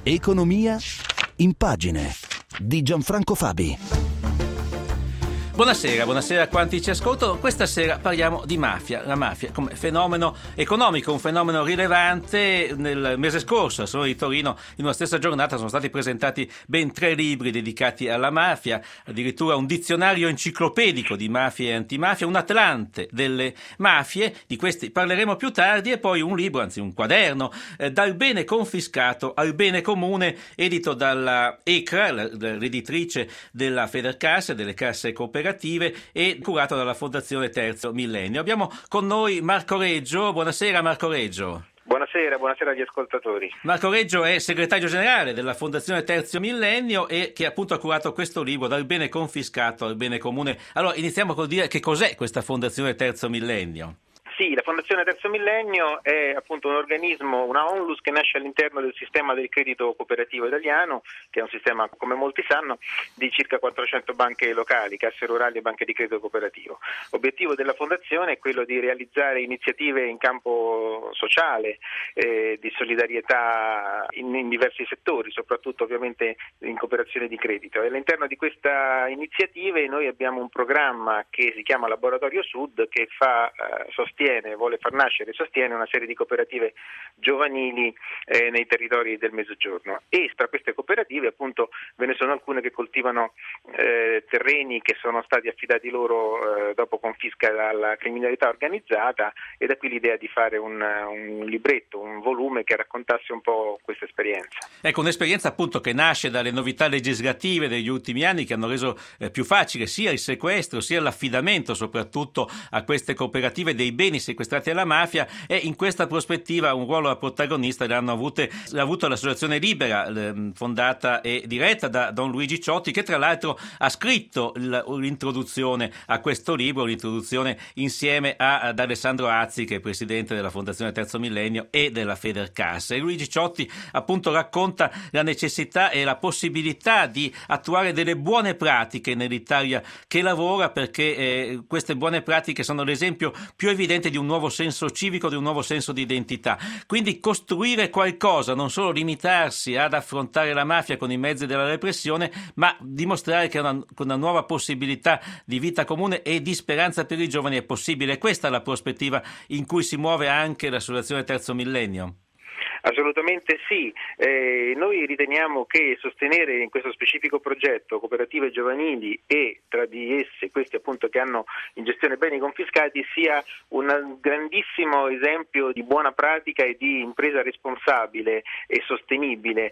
Economia in pagine di Gianfranco Fabi. Buonasera a quanti ci ascoltano. Questa sera parliamo di mafia, la mafia come fenomeno economico, un fenomeno rilevante. Nel mese scorso, al Salone di Torino, in una stessa giornata sono stati presentati ben 3 libri dedicati alla mafia, addirittura un dizionario enciclopedico di mafia e antimafia, un atlante delle mafie, di questi parleremo più tardi, e poi un libro, anzi un quaderno, Dal bene confiscato al bene comune, edito dalla ECRA, l'editrice della Federcasse, delle casse cooperative, e curato dalla Fondazione Terzo Millennio. Abbiamo con noi Marco Reggio. Buonasera Marco Reggio. Buonasera agli ascoltatori. Marco Reggio è segretario generale della Fondazione Terzo Millennio e che appunto ha curato questo libro, Dal bene confiscato al bene comune. Allora iniziamo col dire che cos'è questa Fondazione Terzo Millennio. Sì, la Fondazione Terzo Millennio è appunto un organismo, una onlus che nasce all'interno del sistema del credito cooperativo italiano, che è un sistema, come molti sanno, di circa 400 banche locali, casse rurali e banche di credito cooperativo. L'obiettivo della Fondazione è quello di realizzare iniziative in campo sociale, di solidarietà in diversi settori, soprattutto ovviamente in cooperazione di credito. E all'interno di questa iniziativa noi abbiamo un programma che si chiama Laboratorio Sud, che vuole far nascere e sostiene una serie di cooperative giovanili nei territori del Mezzogiorno, e tra queste cooperative appunto ve ne sono alcune che coltivano terreni che sono stati affidati loro dopo confisca dalla criminalità organizzata, e da qui l'idea di fare un libretto, un volume che raccontasse un po' questa esperienza. Ecco, un'esperienza appunto che nasce dalle novità legislative degli ultimi anni, che hanno reso più facile sia il sequestro sia l'affidamento soprattutto a queste cooperative dei beni sequestrati alla mafia, e in questa prospettiva un ruolo da protagonista l'ha avuto l'Associazione Libera, fondata e diretta da Don Luigi Ciotti, che tra l'altro ha scritto l'introduzione a questo libro, l'introduzione insieme ad Alessandro Azzi, che è presidente della Fondazione Terzo Millennio e della Federcasse. E Luigi Ciotti appunto racconta la necessità e la possibilità di attuare delle buone pratiche nell'Italia che lavora, perché queste buone pratiche sono l'esempio più evidente di un nuovo senso civico, di un nuovo senso di identità. Quindi costruire qualcosa, non solo limitarsi ad affrontare la mafia con i mezzi della repressione, ma dimostrare che una nuova possibilità di vita comune e di speranza per i giovani è possibile. Questa è la prospettiva in cui si muove anche l'Associazione Terzo Millennio. Assolutamente sì, noi riteniamo che sostenere in questo specifico progetto cooperative giovanili, e tra di esse questi appunto che hanno in gestione beni confiscati, sia un grandissimo esempio di buona pratica e di impresa responsabile e sostenibile.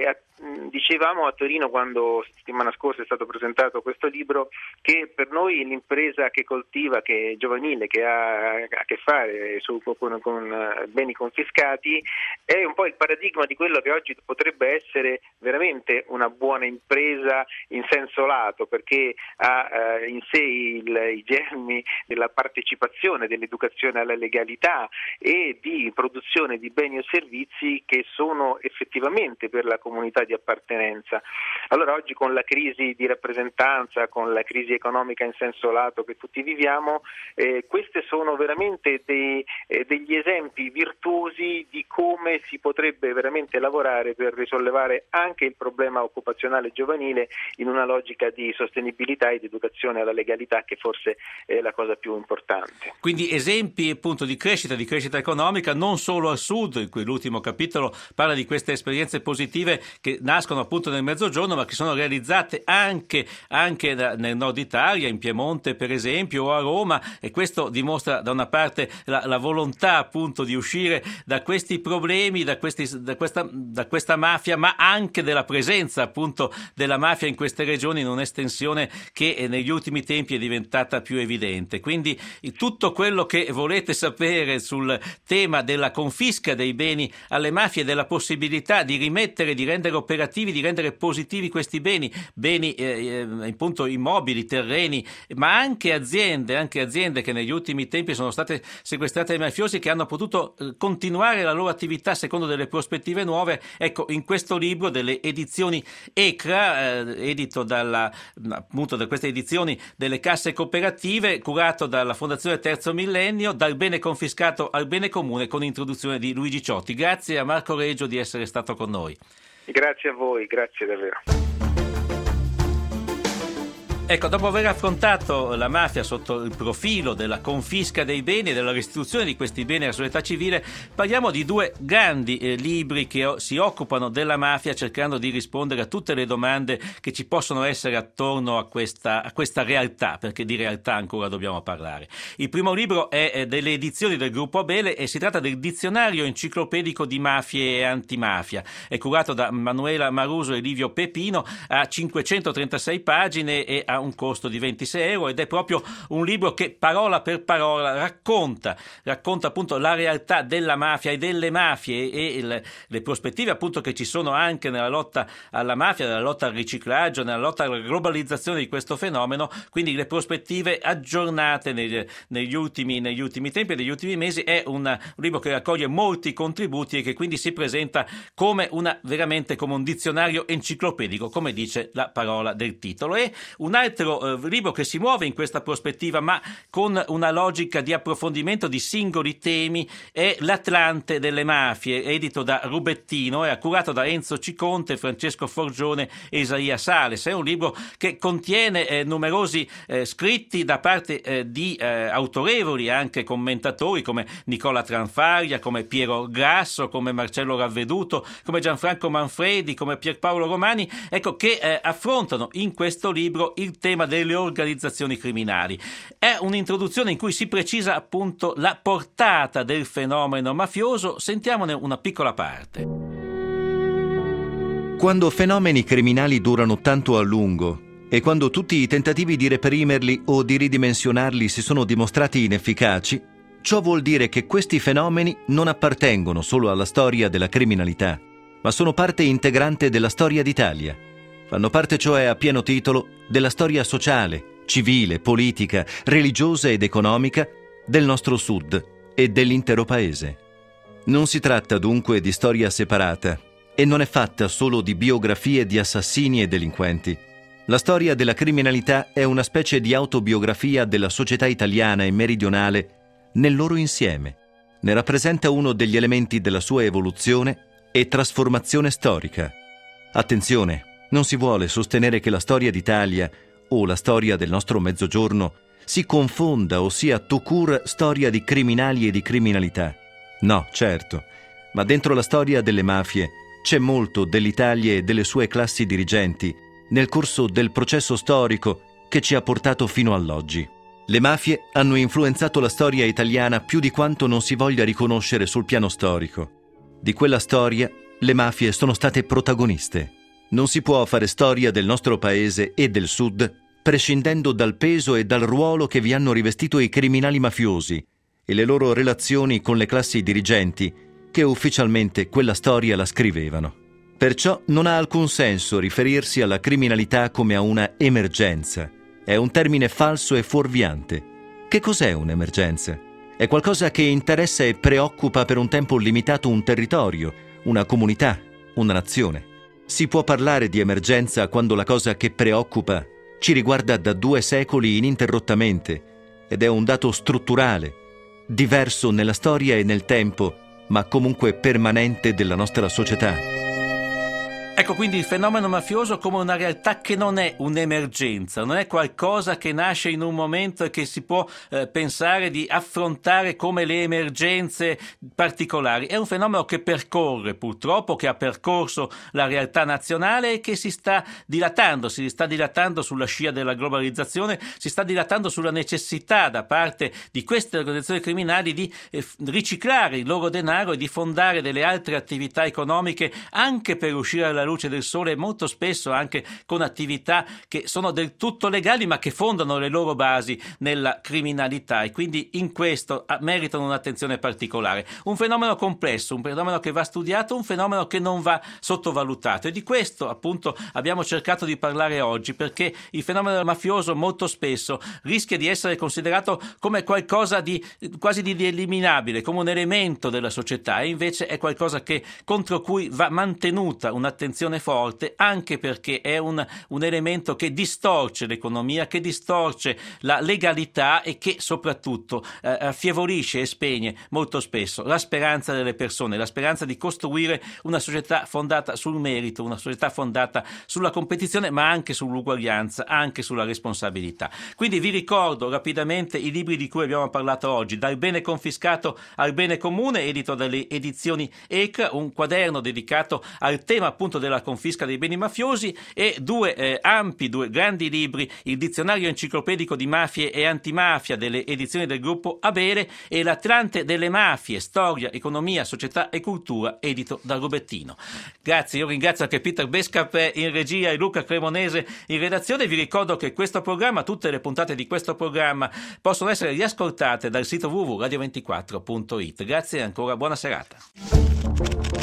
Dicevamo a Torino, quando settimana scorsa è stato presentato questo libro, che per noi l'impresa che coltiva, che è giovanile, che ha a che fare con beni confiscati, è un po' il paradigma di quello che oggi potrebbe essere veramente una buona impresa in senso lato, perché ha in sé i germi della partecipazione, dell'educazione alla legalità e di produzione di beni o servizi che sono effettivamente per la comunità di appartenenza. Allora oggi, con la crisi di rappresentanza, con la crisi economica in senso lato che tutti viviamo, queste sono veramente degli esempi virtuosi di come si potrebbe veramente lavorare per risollevare anche il problema occupazionale giovanile in una logica di sostenibilità e di educazione alla legalità, che forse è la cosa più importante. Quindi esempi appunto di crescita economica non solo al sud, in cui l'ultimo capitolo parla di queste esperienze positive che nascono appunto nel Mezzogiorno, ma che sono realizzate anche nel nord Italia, in Piemonte per esempio, o a Roma, e questo dimostra da una parte la volontà appunto di uscire da questi problemi, da questa mafia, ma anche della presenza appunto della mafia in queste regioni, in un'estensione che negli ultimi tempi è diventata più evidente. Quindi tutto quello che volete sapere sul tema della confisca dei beni alle mafie, della possibilità di rimettere, di rendere operativi, di rendere positivi questi beni appunto immobili, terreni, ma anche aziende che negli ultimi tempi sono state sequestrate ai mafiosi, che hanno potuto continuare la loro attività secondo delle prospettive nuove. Ecco, in questo libro delle edizioni ECRA, edito da queste edizioni delle casse cooperative, curato dalla Fondazione Terzo Millennio, Dal bene confiscato al bene comune, con introduzione di Luigi Ciotti. Grazie a Marco Reggio di essere stato con noi. Grazie a voi, grazie davvero. Ecco, dopo aver affrontato la mafia sotto il profilo della confisca dei beni e della restituzione di questi beni alla società civile, parliamo di due grandi libri che si occupano della mafia, cercando di rispondere a tutte le domande che ci possono essere attorno a questa realtà, perché di realtà ancora dobbiamo parlare. Il primo libro è delle edizioni del Gruppo Abele e si tratta del Dizionario enciclopedico di mafie e antimafia. È curato da Manuela Maruso e Livio Pepino, ha 536 pagine e ha un costo di 26 euro ed è proprio un libro che parola per parola racconta appunto la realtà della mafia e delle mafie e le prospettive appunto che ci sono anche nella lotta alla mafia, nella lotta al riciclaggio, nella lotta alla globalizzazione di questo fenomeno, quindi le prospettive aggiornate negli ultimi tempi e negli ultimi mesi. È un libro che raccoglie molti contributi e che quindi si presenta veramente come un dizionario enciclopedico, come dice la parola del titolo. E un altro libro che si muove in questa prospettiva ma con una logica di approfondimento di singoli temi è L'Atlante delle mafie, edito da Rubettino e curato da Enzo Ciconte, Francesco Forgione e Isaia Sales. È un libro che contiene numerosi scritti da parte di autorevoli anche commentatori come Nicola Tranfaglia, come Piero Grasso, come Marcello Ravveduto, come Gianfranco Manfredi, come Pierpaolo Romani, ecco, che affrontano in questo libro il tema delle organizzazioni criminali. È un'introduzione in cui si precisa appunto la portata del fenomeno mafioso. Sentiamone una piccola parte. Quando fenomeni criminali durano tanto a lungo e quando tutti i tentativi di reprimerli o di ridimensionarli si sono dimostrati inefficaci, ciò vuol dire che questi fenomeni non appartengono solo alla storia della criminalità, ma sono parte integrante della storia d'Italia. Fanno parte cioè a pieno titolo della storia sociale, civile, politica, religiosa ed economica del nostro Sud e dell'intero Paese. Non si tratta dunque di storia separata e non è fatta solo di biografie di assassini e delinquenti. La storia della criminalità è una specie di autobiografia della società italiana e meridionale nel loro insieme. Ne rappresenta uno degli elementi della sua evoluzione e trasformazione storica. Attenzione! Non si vuole sostenere che la storia d'Italia o la storia del nostro Mezzogiorno si confonda o sia tout court storia di criminali e di criminalità. No, certo, ma dentro la storia delle mafie c'è molto dell'Italia e delle sue classi dirigenti nel corso del processo storico che ci ha portato fino all'oggi. Le mafie hanno influenzato la storia italiana più di quanto non si voglia riconoscere sul piano storico. Di quella storia le mafie sono state protagoniste. Non si può fare storia del nostro paese e del Sud prescindendo dal peso e dal ruolo che vi hanno rivestito i criminali mafiosi e le loro relazioni con le classi dirigenti che ufficialmente quella storia la scrivevano. Perciò non ha alcun senso riferirsi alla criminalità come a una emergenza. È un termine falso e fuorviante. Che cos'è un'emergenza? È qualcosa che interessa e preoccupa per un tempo limitato un territorio, una comunità, una nazione. Si può parlare di emergenza quando la cosa che preoccupa ci riguarda da 2 secoli ininterrottamente ed è un dato strutturale, diverso nella storia e nel tempo, ma comunque permanente della nostra società. Ecco quindi il fenomeno mafioso come una realtà che non è un'emergenza, non è qualcosa che nasce in un momento e che si può pensare di affrontare come le emergenze particolari. È un fenomeno che percorre purtroppo, che ha percorso la realtà nazionale e che si sta dilatando sulla scia della globalizzazione, si sta dilatando sulla necessità da parte di queste organizzazioni criminali di riciclare il loro denaro e di fondare delle altre attività economiche anche per uscire alla luce del sole, molto spesso anche con attività che sono del tutto legali ma che fondano le loro basi nella criminalità e quindi in questo meritano un'attenzione particolare. Un fenomeno complesso, un fenomeno che va studiato, un fenomeno che non va sottovalutato e di questo appunto abbiamo cercato di parlare oggi, perché il fenomeno mafioso molto spesso rischia di essere considerato come qualcosa di quasi di eliminabile, come un elemento della società, e invece è qualcosa contro cui va mantenuta un'attenzione un'espressione forte, anche perché è un elemento che distorce l'economia, che distorce la legalità e che soprattutto affievolisce e spegne molto spesso la speranza delle persone, la speranza di costruire una società fondata sul merito, una società fondata sulla competizione, ma anche sull'uguaglianza, anche sulla responsabilità. Quindi vi ricordo rapidamente i libri di cui abbiamo parlato oggi: Dal bene confiscato al bene comune, edito dalle edizioni ECRA, un quaderno dedicato al tema appunto della confisca dei beni mafiosi, e due grandi libri: il dizionario enciclopedico di mafie e antimafia delle edizioni del gruppo Abele e l'Atlante delle mafie, storia, economia, società e cultura, edito da Robettino. Grazie, io ringrazio anche Peter Bescap in regia e Luca Cremonese in redazione. Vi ricordo che questo programma, tutte le puntate di questo programma, possono essere riascoltate dal sito www.radio24.it. Grazie e ancora buona serata.